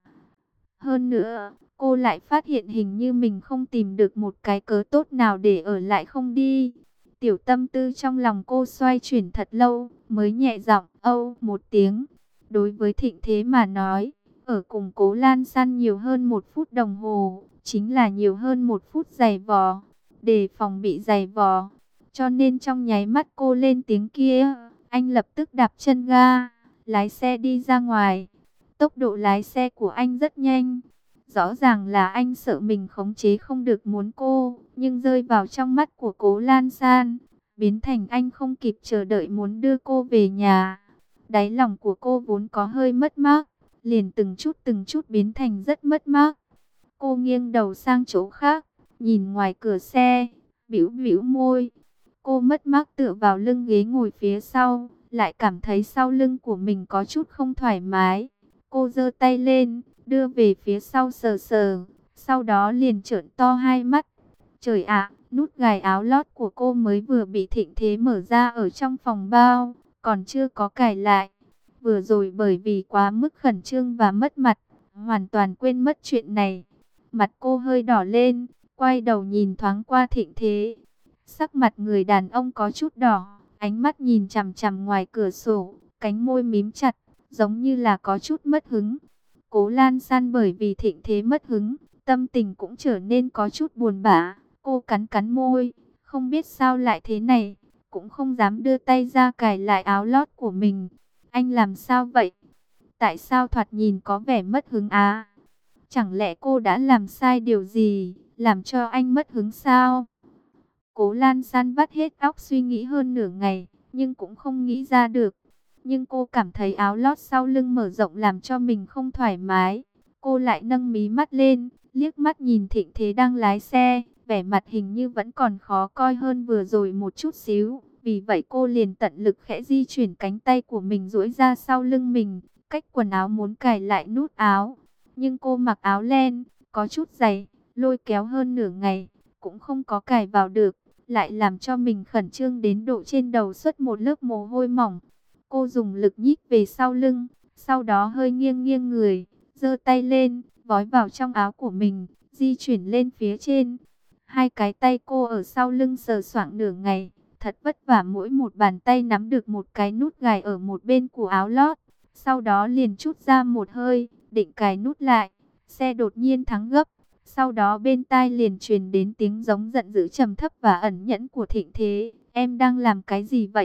Hơn nữa, cô lại phát hiện hình như mình không tìm được một cái cớ tốt nào để ở lại không đi. Tiểu tâm tư trong lòng cô xoay chuyển thật lâu, mới nhẹ giọng âu một tiếng. Đối với Thịnh Thế mà nói, ở cùng Cố Lan San nhiều hơn một phút đồng hồ, chính là nhiều hơn một phút giày vò, để phòng bị giày vò. Cho nên trong nháy mắt cô lên tiếng kia, anh lập tức đạp chân ga, lái xe đi ra ngoài. Tốc độ lái xe của anh rất nhanh. Rõ ràng là anh sợ mình khống chế không được muốn cô, nhưng rơi vào trong mắt của Cố Lan San, biến thành anh không kịp chờ đợi muốn đưa cô về nhà. Đáy lòng của cô vốn có hơi mất mát, liền từng chút từng chút biến thành rất mất mát. Cô nghiêng đầu sang chỗ khác, nhìn ngoài cửa xe, bĩu bĩu môi. Cô mất mát tựa vào lưng ghế ngồi phía sau, lại cảm thấy sau lưng của mình có chút không thoải mái. Cô giơ tay lên, đưa về phía sau sờ sờ, sau đó liền trợn to hai mắt. Trời ạ, nút gài áo lót của cô mới vừa bị Thịnh Thế mở ra ở trong phòng bao, còn chưa có cài lại. Vừa rồi bởi vì quá mức khẩn trương và mất mặt, hoàn toàn quên mất chuyện này. Mặt cô hơi đỏ lên, quay đầu nhìn thoáng qua Thịnh Thế. Sắc mặt người đàn ông có chút đỏ, ánh mắt nhìn chằm chằm ngoài cửa sổ, cánh môi mím chặt, giống như là có chút mất hứng. Cố Lan San bởi vì Thịnh Thế mất hứng, tâm tình cũng trở nên có chút buồn bã. Cô cắn cắn môi, không biết sao lại thế này, cũng không dám đưa tay ra cài lại áo lót của mình. Anh làm sao vậy? Tại sao thoạt nhìn có vẻ mất hứng á? Chẳng lẽ cô đã làm sai điều gì, làm cho anh mất hứng sao? Cố Lan San vắt hết óc suy nghĩ hơn nửa ngày, nhưng cũng không nghĩ ra được. Nhưng cô cảm thấy áo lót sau lưng mở rộng làm cho mình không thoải mái. Cô lại nâng mí mắt lên, liếc mắt nhìn Thịnh Thế đang lái xe, vẻ mặt hình như vẫn còn khó coi hơn vừa rồi một chút xíu. Vì vậy cô liền tận lực khẽ di chuyển cánh tay của mình duỗi ra sau lưng mình, cách quần áo muốn cài lại nút áo. Nhưng cô mặc áo len, có chút dày, lôi kéo hơn nửa ngày, cũng không có cài vào được, lại làm cho mình khẩn trương đến độ trên đầu xuất một lớp mồ hôi mỏng. Cô dùng lực nhích về sau lưng, sau đó hơi nghiêng nghiêng người, giơ tay lên, vói vào trong áo của mình, di chuyển lên phía trên. Hai cái tay cô ở sau lưng sờ soạng nửa ngày, thật vất vả mỗi một bàn tay nắm được một cái nút gài ở một bên của áo lót. Sau đó liền trút ra một hơi, định cài nút lại. Xe đột nhiên thắng gấp. Sau đó bên tai liền truyền đến tiếng giống giận dữ trầm thấp và ẩn nhẫn của Thịnh Thế. Em đang làm cái gì vậy?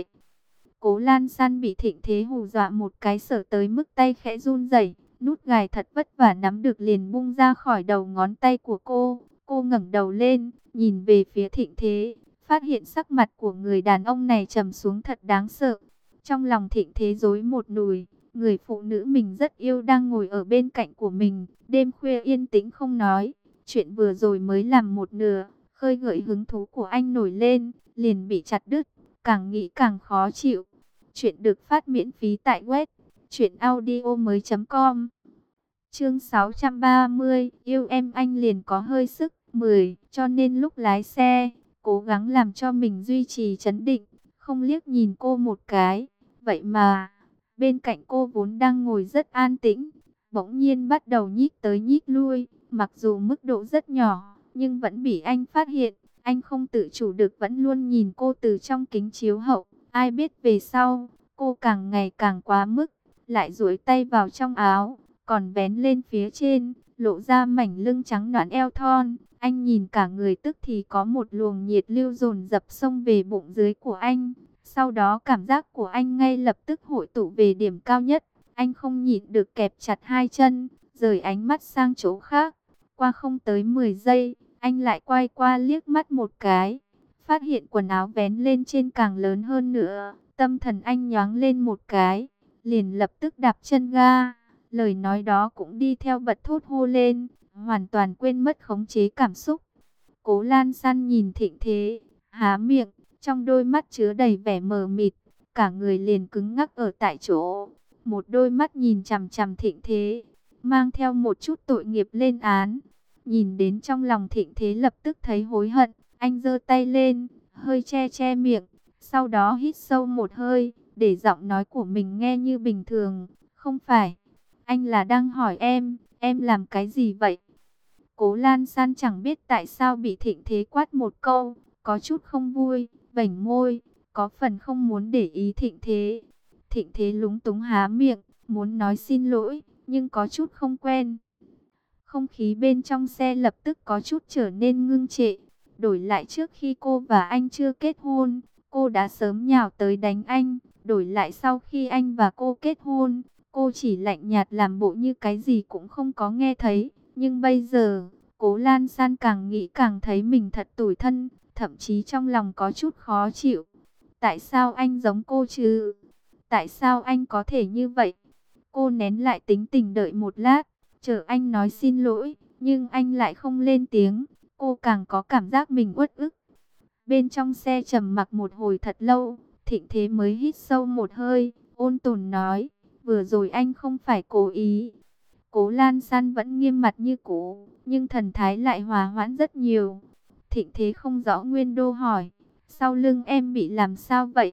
Cố Lan San bị Thịnh Thế hù dọa một cái sợ tới mức tay khẽ run rẩy. Nút gài thật vất vả nắm được liền bung ra khỏi đầu ngón tay của cô. Cô ngẩng đầu lên, nhìn về phía Thịnh Thế, phát hiện sắc mặt của người đàn ông này trầm xuống thật đáng sợ. Trong lòng Thịnh Thế rối một nùi, người phụ nữ mình rất yêu đang ngồi ở bên cạnh của mình, đêm khuya yên tĩnh không nói. Chuyện vừa rồi mới làm một nửa, khơi gợi hứng thú của anh nổi lên, liền bị chặt đứt, càng nghĩ càng khó chịu. Chuyện được phát miễn phí tại web truyện audio mới chấm com. Chương sáu trăm ba mươi, yêu em anh liền có hơi sức. Mười, cho nên lúc lái xe, cố gắng làm cho mình duy trì trấn định, không liếc nhìn cô một cái. Vậy mà, bên cạnh cô vốn đang ngồi rất an tĩnh, bỗng nhiên bắt đầu nhích tới nhích lui, mặc dù mức độ rất nhỏ, nhưng vẫn bị anh phát hiện. Anh không tự chủ được vẫn luôn nhìn cô từ trong kính chiếu hậu. Ai biết về sau, cô càng ngày càng quá mức, lại duỗi tay vào trong áo, còn vén lên phía trên, lộ ra mảnh lưng trắng nõn eo thon. Anh nhìn cả người tức thì có một luồng nhiệt lưu dồn dập xông về bụng dưới của anh. Sau đó cảm giác của anh ngay lập tức hội tụ về điểm cao nhất. Anh không nhịn được kẹp chặt hai chân, rời ánh mắt sang chỗ khác. Qua không tới mười giây, anh lại quay qua liếc mắt một cái. Phát hiện quần áo vén lên trên càng lớn hơn nữa. Tâm thần anh nhoáng lên một cái, liền lập tức đạp chân ga. Lời nói đó cũng đi theo bật thốt hô lên, hoàn toàn quên mất khống chế cảm xúc. Cố Lan San nhìn Thịnh Thế, há miệng, trong đôi mắt chứa đầy vẻ mờ mịt, cả người liền cứng ngắc ở tại chỗ. Một đôi mắt nhìn chằm chằm Thịnh Thế, mang theo một chút tội nghiệp lên án. Nhìn đến trong lòng Thịnh Thế lập tức thấy hối hận, anh giơ tay lên, hơi che che miệng, sau đó hít sâu một hơi, để giọng nói của mình nghe như bình thường. Không phải, anh là đang hỏi em, em làm cái gì vậy? Cố Lan San chẳng biết tại sao bị Thịnh Thế quát một câu, có chút không vui, vểnh môi, có phần không muốn để ý Thịnh Thế. Thịnh Thế lúng túng há miệng, muốn nói xin lỗi, nhưng có chút không quen. Không khí bên trong xe lập tức có chút trở nên ngưng trệ. Đổi lại trước khi cô và anh chưa kết hôn, cô đã sớm nhào tới đánh anh. Đổi lại sau khi anh và cô kết hôn, cô chỉ lạnh nhạt làm bộ như cái gì cũng không có nghe thấy. Nhưng bây giờ, Cố Lan San càng nghĩ càng thấy mình thật tủi thân, thậm chí trong lòng có chút khó chịu. Tại sao anh giống cô chứ? Tại sao anh có thể như vậy? Cô nén lại tính tình đợi một lát, chờ anh nói xin lỗi, nhưng anh lại không lên tiếng. Cô càng có cảm giác mình uất ức. Bên trong xe trầm mặc một hồi thật lâu, Thịnh Thế mới hít sâu một hơi, ôn tồn nói, vừa rồi anh không phải cố ý. Cố Lan San vẫn nghiêm mặt như cũ, nhưng thần thái lại hòa hoãn rất nhiều. Thịnh Thế không rõ nguyên đô hỏi, sau lưng em bị làm sao vậy?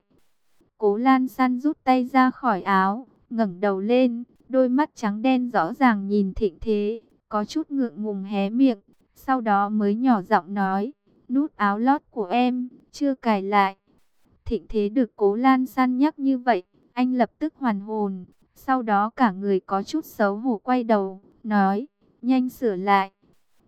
Cố Lan San rút tay ra khỏi áo, ngẩng đầu lên, đôi mắt trắng đen rõ ràng nhìn Thịnh Thế, có chút ngượng ngùng hé miệng, sau đó mới nhỏ giọng nói, nút áo lót của em, chưa cài lại. Thịnh Thế được Cố Lan San nhắc như vậy, anh lập tức hoàn hồn, sau đó cả người có chút xấu hổ quay đầu, nói, nhanh sửa lại.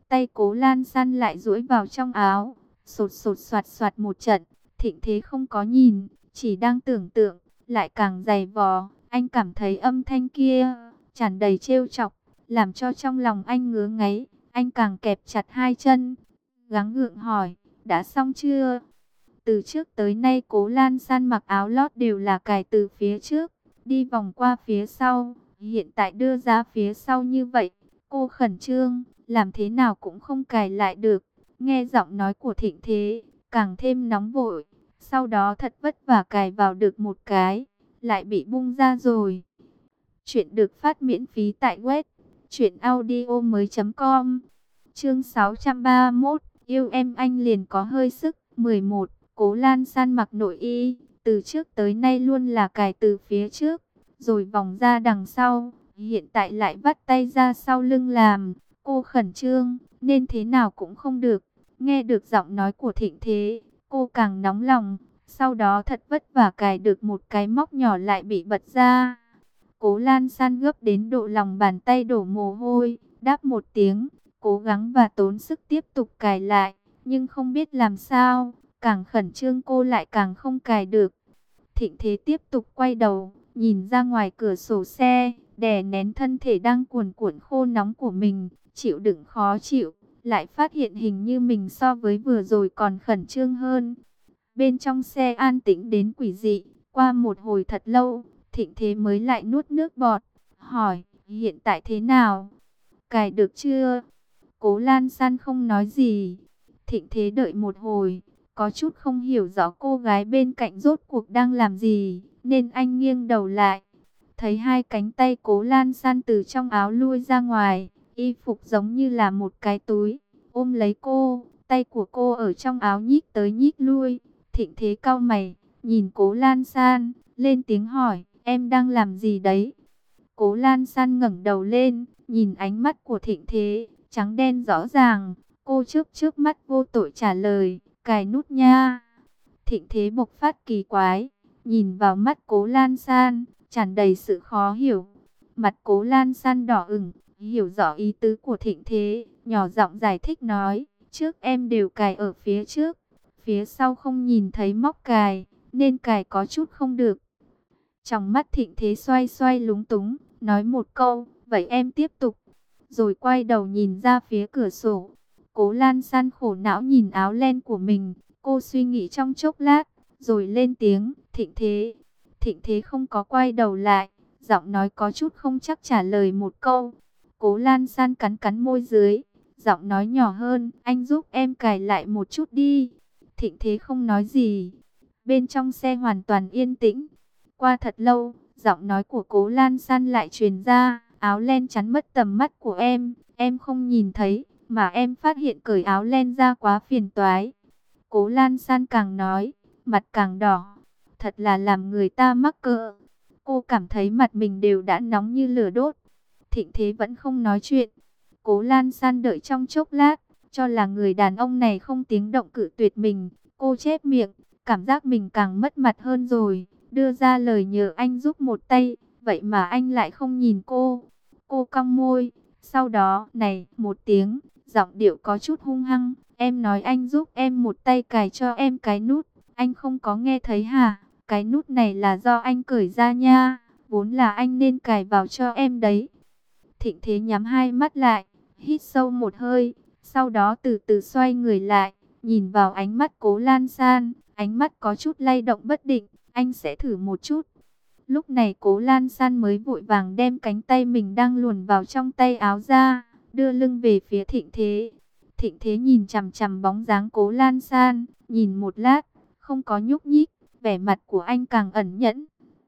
tay Cố Lan San lại duỗi vào trong áo, sột sột soạt soạt một trận. Thịnh Thế không có nhìn, chỉ đang tưởng tượng, lại càng dày vò. Anh cảm thấy âm thanh kia tràn đầy trêu chọc, làm cho trong lòng anh ngứa ngáy. Anh càng kẹp chặt hai chân, gắng gượng hỏi, đã xong chưa? Từ trước tới nay Cố Lan San mặc áo lót đều là cài từ phía trước, đi vòng qua phía sau. Hiện tại đưa ra phía sau như vậy, cô khẩn trương, làm thế nào cũng không cài lại được. Nghe giọng nói của Thịnh Thế, càng thêm nóng vội. Sau đó thật vất vả cài vào được một cái, lại bị bung ra rồi. Chuyện được phát miễn phí tại web truyện audio mới chấm com. Chương sáu trăm ba mươi mốt, yêu em anh liền có hơi sức. mười một, Cố Lan San mặc nội y, từ trước tới nay luôn là cài từ phía trước, rồi vòng ra đằng sau. Hiện tại lại vắt tay ra sau lưng làm. Cô khẩn trương, nên thế nào cũng không được. Nghe được giọng nói của Thịnh Thế, cô càng nóng lòng. Sau đó thật vất vả cài được một cái móc nhỏ lại bị bật ra. Cố Lan San gấp đến độ lòng bàn tay đổ mồ hôi, đáp một tiếng, cố gắng và tốn sức tiếp tục cài lại. Nhưng không biết làm sao, càng khẩn trương cô lại càng không cài được. Thịnh Thế tiếp tục quay đầu, nhìn ra ngoài cửa sổ xe, đè nén thân thể đang cuồn cuộn khô nóng của mình, chịu đựng khó chịu, lại phát hiện hình như mình so với vừa rồi còn khẩn trương hơn. Bên trong xe an tĩnh đến quỷ dị, qua một hồi thật lâu, Thịnh Thế mới lại nuốt nước bọt, hỏi, hiện tại thế nào? Cài được chưa? Cố Lan San không nói gì. Thịnh Thế đợi một hồi, có chút không hiểu rõ cô gái bên cạnh rốt cuộc đang làm gì, nên anh nghiêng đầu lại. Thấy hai cánh tay Cố Lan San từ trong áo lui ra ngoài, y phục giống như là một cái túi, ôm lấy cô, tay của cô ở trong áo nhích tới nhích lui. Thịnh Thế cau mày, nhìn Cố Lan San, lên tiếng hỏi, em đang làm gì đấy? Cố Lan San ngẩng đầu lên, nhìn ánh mắt của Thịnh Thế, trắng đen rõ ràng. Cô chớp chớp mắt vô tội trả lời, cài nút nha. Thịnh Thế bộc phát kỳ quái, nhìn vào mắt Cố Lan San, tràn đầy sự khó hiểu. Mặt Cố Lan San đỏ ửng, hiểu rõ ý tứ của Thịnh Thế, nhỏ giọng giải thích nói, trước em đều cài ở phía trước, phía sau không nhìn thấy móc cài, nên cài có chút không được. Trong mắt Thịnh Thế xoay xoay lúng túng, nói một câu, vậy em tiếp tục. Rồi quay đầu nhìn ra phía cửa sổ. Cố Lan San khổ não nhìn áo len của mình, cô suy nghĩ trong chốc lát, rồi lên tiếng, Thịnh Thế. Thịnh Thế không có quay đầu lại, giọng nói có chút không chắc trả lời một câu. Cố Lan San cắn cắn môi dưới, giọng nói nhỏ hơn, anh giúp em cài lại một chút đi. Thịnh Thế không nói gì. Bên trong xe hoàn toàn yên tĩnh. Qua thật lâu, giọng nói của Cố Lan San lại truyền ra, áo len chắn mất tầm mắt của em, em không nhìn thấy, mà em phát hiện cởi áo len ra quá phiền toái. Cố Lan San càng nói, mặt càng đỏ, thật là làm người ta mắc cỡ. Cô cảm thấy mặt mình đều đã nóng như lửa đốt. Thịnh Thế vẫn không nói chuyện. Cố Lan San đợi trong chốc lát, cho là người đàn ông này không tiếng động cự tuyệt mình. Cô chép miệng, cảm giác mình càng mất mặt hơn rồi, đưa ra lời nhờ anh giúp một tay, vậy mà anh lại không nhìn cô. Cô cong môi, sau đó, này, một tiếng, giọng điệu có chút hung hăng, em nói anh giúp em một tay cài cho em cái nút, anh không có nghe thấy hả? Cái nút này là do anh cởi ra nha, vốn là anh nên cài vào cho em đấy. Thịnh Thế nhắm hai mắt lại, hít sâu một hơi, sau đó từ từ xoay người lại, nhìn vào ánh mắt Cố Lan San, ánh mắt có chút lay động bất định, anh sẽ thử một chút. Lúc này Cố Lan San mới vội vàng đem cánh tay mình đang luồn vào trong tay áo ra, đưa lưng về phía Thịnh Thế. Thịnh Thế nhìn chằm chằm bóng dáng Cố Lan San, nhìn một lát, không có nhúc nhích, vẻ mặt của anh càng ẩn nhẫn.